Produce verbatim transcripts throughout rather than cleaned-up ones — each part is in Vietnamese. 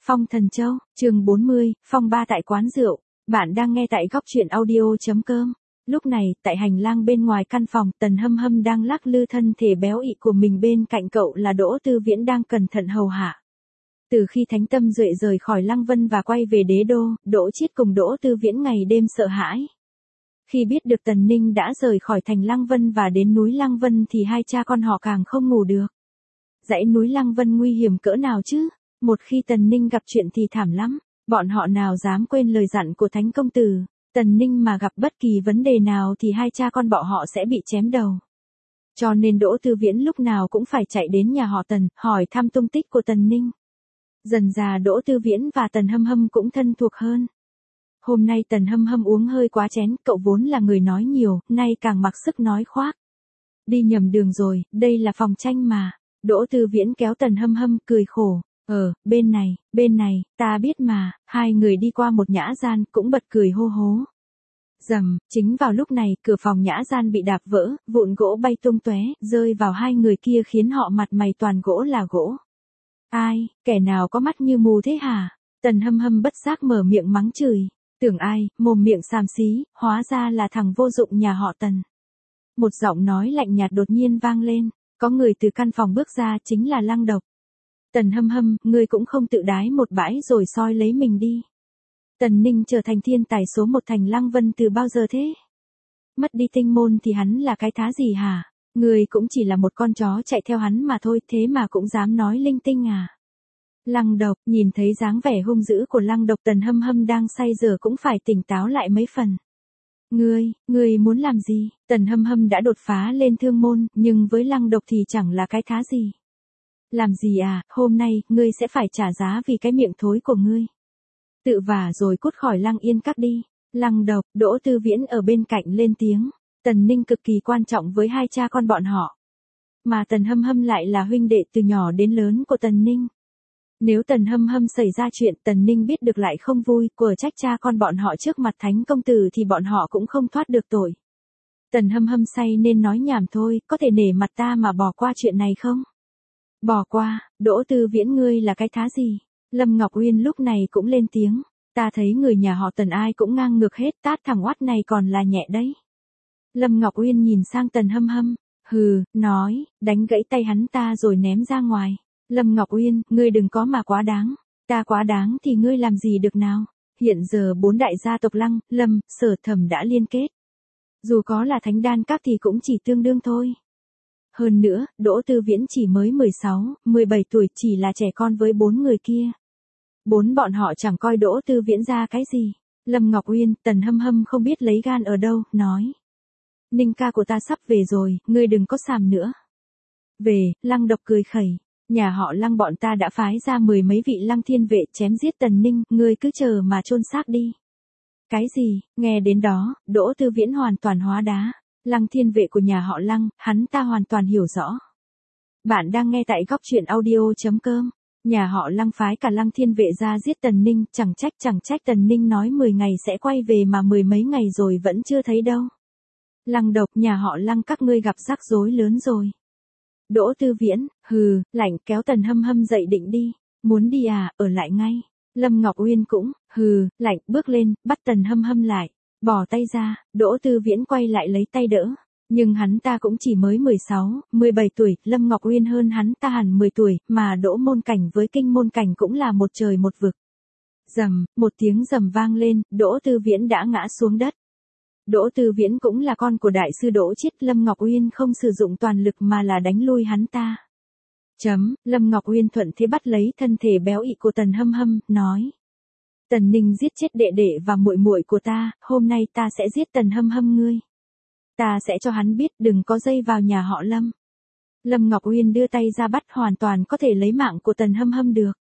Phong Thần Châu, chương bốn mươi, Phong Ba tại quán rượu. Bạn đang nghe tại góc truyện audio.com. Lúc này, tại hành lang bên ngoài căn phòng, Tần Hâm Hâm đang lắc lư thân thể béo ị của mình, bên cạnh cậu là Đỗ Tư Viễn đang cẩn thận hầu hạ. Từ khi Thánh Tâm Duệ rời khỏi Lăng Vân và quay về đế đô, Đỗ Chiết cùng Đỗ Tư Viễn ngày đêm sợ hãi. Khi biết được Tần Ninh đã rời khỏi thành Lăng Vân và đến núi Lăng Vân thì hai cha con họ càng không ngủ được. Dãy núi Lăng Vân nguy hiểm cỡ nào chứ? Một khi Tần Ninh gặp chuyện thì thảm lắm, bọn họ nào dám quên lời dặn của Thánh Công Tử. Tần Ninh mà gặp bất kỳ vấn đề nào thì hai cha con bọn họ sẽ bị chém đầu. Cho nên Đỗ Tư Viễn lúc nào cũng phải chạy đến nhà họ Tần, hỏi thăm tung tích của Tần Ninh. Dần dà Đỗ Tư Viễn và Tần Hâm Hâm cũng thân thuộc hơn. Hôm nay Tần Hâm Hâm uống hơi quá chén, cậu vốn là người nói nhiều, nay càng mặc sức nói khoác. Đi nhầm đường rồi, đây là phòng tranh mà. Đỗ Tư Viễn kéo Tần Hâm Hâm, cười khổ. Ờ, bên này, bên này, ta biết mà. Hai người đi qua một nhã gian, cũng bật cười hô hố. Rầm, chính vào lúc này, cửa phòng nhã gian bị đạp vỡ, vụn gỗ bay tung tóe, rơi vào hai người kia khiến họ mặt mày toàn gỗ là gỗ. Ai, kẻ nào có mắt như mù thế hả? Tần Hâm Hâm bất giác mở miệng mắng chửi. Tưởng ai, mồm miệng xàm xí, hóa ra là thằng vô dụng nhà họ Tần. Một giọng nói lạnh nhạt đột nhiên vang lên, có người từ căn phòng bước ra, chính là Lăng Độc. Tần Hâm Hâm, ngươi cũng không tự đái một bãi rồi soi lấy mình đi. Tần Ninh trở thành thiên tài số một thành Lăng Vân từ bao giờ thế? Mất đi tinh môn thì hắn là cái thá gì hả? Ngươi cũng chỉ là một con chó chạy theo hắn mà thôi, thế mà cũng dám nói linh tinh à? Lăng Độc, nhìn thấy dáng vẻ hung dữ của Lăng Độc, Tần Hâm Hâm đang say giờ cũng phải tỉnh táo lại mấy phần. Ngươi, ngươi muốn làm gì? Tần Hâm Hâm đã đột phá lên thương môn, nhưng với Lăng Độc thì chẳng là cái thá gì. Làm gì à, hôm nay, ngươi sẽ phải trả giá vì cái miệng thối của ngươi. Tự vả rồi cút khỏi Lăng Yên Các đi. Lăng Độc, Đỗ Tư Viễn ở bên cạnh lên tiếng. Tần Ninh cực kỳ quan trọng với hai cha con bọn họ. Mà Tần Hâm Hâm lại là huynh đệ từ nhỏ đến lớn của Tần Ninh. Nếu Tần Hâm Hâm xảy ra chuyện, Tần Ninh biết được lại không vui, của trách cha con bọn họ trước mặt Thánh Công Tử thì bọn họ cũng không thoát được tội. Tần Hâm Hâm say nên nói nhảm thôi, có thể nể mặt ta mà bỏ qua chuyện này không? Bỏ qua, Đỗ Tư Viễn ngươi là cái thá gì? Lâm Ngọc Uyên lúc này cũng lên tiếng. Ta thấy người nhà họ Tần ai cũng ngang ngược hết, tát thằng oát này còn là nhẹ đấy. Lâm Ngọc Uyên nhìn sang Tần Hâm Hâm. Hừ, nói, đánh gãy tay hắn ta rồi ném ra ngoài. Lâm Ngọc Uyên, ngươi đừng có mà quá đáng. Ta quá đáng thì ngươi làm gì được nào? Hiện giờ bốn đại gia tộc Lăng, Lâm, Sở, Thẩm đã liên kết. Dù có là Thánh Đan Các thì cũng chỉ tương đương thôi. Hơn nữa, Đỗ Tư Viễn chỉ mới mười sáu, mười bảy tuổi, chỉ là trẻ con với bốn người kia. Bốn bọn họ chẳng coi Đỗ Tư Viễn ra cái gì. Lâm Ngọc Uyên, Tần Hâm Hâm không biết lấy gan ở đâu, nói. Ninh ca của ta sắp về rồi, ngươi đừng có xàm nữa. Về, Lăng Độc cười khẩy. Nhà họ Lăng bọn ta đã phái ra mười mấy vị Lăng Thiên Vệ chém giết Tần Ninh, ngươi cứ chờ mà chôn xác đi. Cái gì? Nghe đến đó, Đỗ Tư Viễn hoàn toàn hóa đá. Lăng Thiên Vệ của nhà họ Lăng, hắn ta hoàn toàn hiểu rõ. Bạn đang nghe tại góc truyện audio.com. Nhà họ Lăng phái cả Lăng Thiên Vệ ra giết Tần Ninh, chẳng trách chẳng trách Tần Ninh nói mười ngày sẽ quay về mà mười mấy ngày rồi vẫn chưa thấy đâu. Lăng Độc, nhà họ Lăng các ngươi gặp rắc rối lớn rồi. Đỗ Tư Viễn, hừ, lạnh, kéo Tần Hâm Hâm dậy định đi. Muốn đi à, ở lại ngay. Lâm Ngọc Uyên cũng, hừ, lạnh, bước lên, bắt Tần Hâm Hâm lại. Bỏ tay ra, Đỗ Tư Viễn quay lại lấy tay đỡ. Nhưng hắn ta cũng chỉ mới mười sáu, mười bảy tuổi, Lâm Ngọc Uyên hơn hắn ta hẳn mười tuổi, mà Đỗ Môn Cảnh với Kinh Môn Cảnh cũng là một trời một vực. Rầm, một tiếng rầm vang lên, Đỗ Tư Viễn đã ngã xuống đất. Đỗ Tư Viễn cũng là con của đại sư Đỗ Chiết, Lâm Ngọc Uyên không sử dụng toàn lực mà là đánh lui hắn ta. Chấm, Lâm Ngọc Uyên thuận thế bắt lấy thân thể béo ị của Tần Hâm Hâm, nói. Tần Ninh giết chết đệ đệ và muội muội của ta, hôm nay ta sẽ giết Tần Hâm Hâm ngươi. Ta sẽ cho hắn biết đừng có dây vào nhà họ Lâm. Lâm Ngọc Uyên đưa tay ra bắt, hoàn toàn có thể lấy mạng của Tần Hâm Hâm được.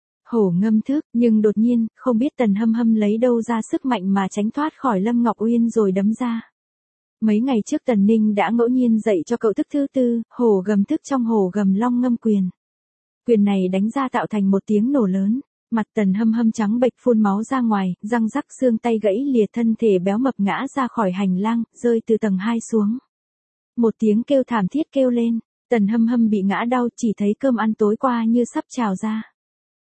Hổ ngâm thức, nhưng đột nhiên, không biết Tần Hâm Hâm lấy đâu ra sức mạnh mà tránh thoát khỏi Lâm Ngọc Uyên rồi đấm ra. Mấy ngày trước Tần Ninh đã ngẫu nhiên dạy cho cậu thức thứ tư, hổ gầm thức trong hổ gầm long ngâm quyền. Quyền này đánh ra tạo thành một tiếng nổ lớn. Mặt Tần Hâm Hâm trắng bệch phun máu ra ngoài, răng rắc xương tay gãy lìa, thân thể béo mập ngã ra khỏi hành lang, rơi từ tầng hai xuống. Một tiếng kêu thảm thiết kêu lên, Tần Hâm Hâm bị ngã đau, chỉ thấy cơm ăn tối qua như sắp trào ra.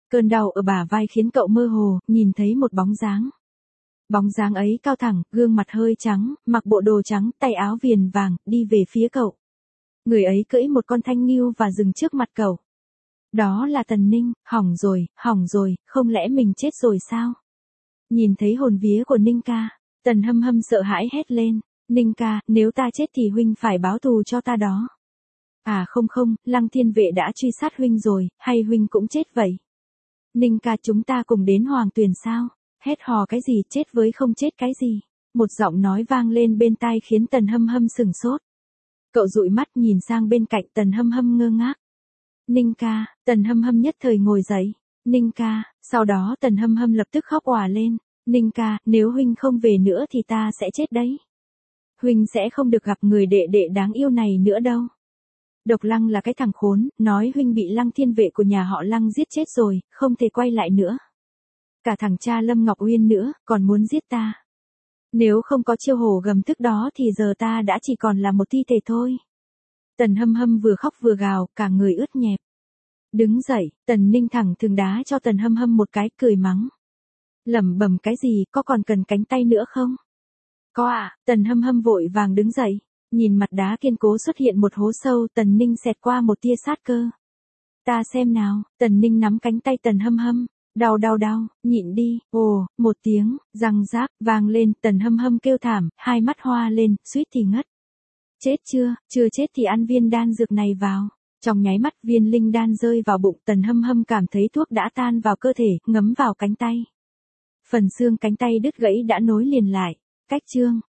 Cơn đau ở bả vai khiến cậu mơ hồ, nhìn thấy một bóng dáng. Bóng dáng ấy cao thẳng, gương mặt hơi trắng, mặc bộ đồ trắng, tay áo viền vàng, đi về phía cậu. Người ấy cưỡi một con thanh nghêu và dừng trước mặt cậu. Đó là Tần Ninh. Hỏng rồi, hỏng rồi, không lẽ mình chết rồi sao? Nhìn thấy hồn vía của Ninh ca, Tần Hâm Hâm sợ hãi hét lên. Ninh ca, nếu ta chết thì huynh phải báo thù cho ta đó. À không không, Lăng Thiên Vệ đã truy sát huynh rồi, hay huynh cũng chết vậy? Ninh ca, chúng ta cùng đến Hoàng Tuyền sao? Hét hò cái gì, chết với không chết cái gì? Một giọng nói vang lên bên tai khiến Tần Hâm Hâm sửng sốt. Cậu dụi mắt nhìn sang bên cạnh, Tần Hâm Hâm ngơ ngác. Ninh ca, Tần Hâm Hâm nhất thời ngồi dậy. Ninh ca, sau đó Tần Hâm Hâm lập tức khóc òa lên. Ninh ca, nếu huynh không về nữa thì ta sẽ chết đấy. Huynh sẽ không được gặp người đệ đệ đáng yêu này nữa đâu. Độc Lăng là cái thằng khốn, nói huynh bị Lăng Thiên Vệ của nhà họ Lăng giết chết rồi, không thể quay lại nữa. Cả thằng cha Lâm Ngọc Uyên nữa, còn muốn giết ta. Nếu không có chiêu hổ gầm thức đó thì giờ ta đã chỉ còn là một thi thể thôi. Tần Hâm Hâm vừa khóc vừa gào, cả người ướt nhẹp. Đứng dậy, Tần Ninh thẳng thừng đá cho Tần Hâm Hâm một cái, cười mắng. Lẩm bẩm cái gì, có còn cần cánh tay nữa không? Có à, Tần Hâm Hâm vội vàng đứng dậy. Nhìn mặt đá kiên cố xuất hiện một hố sâu, Tần Ninh xẹt qua một tia sát cơ. Ta xem nào, Tần Ninh nắm cánh tay Tần Hâm Hâm. Đau đau đau, nhịn đi. Ồ, một tiếng, răng rác, vang lên, Tần Hâm Hâm kêu thảm, hai mắt hoa lên, suýt thì ngất. Chết chưa, chưa chết thì ăn viên đan dược này vào. Trong nháy mắt viên linh đan rơi vào bụng, Tần Hâm Hâm cảm thấy thuốc đã tan vào cơ thể, ngấm vào cánh tay. Phần xương cánh tay đứt gãy đã nối liền lại. Cách chương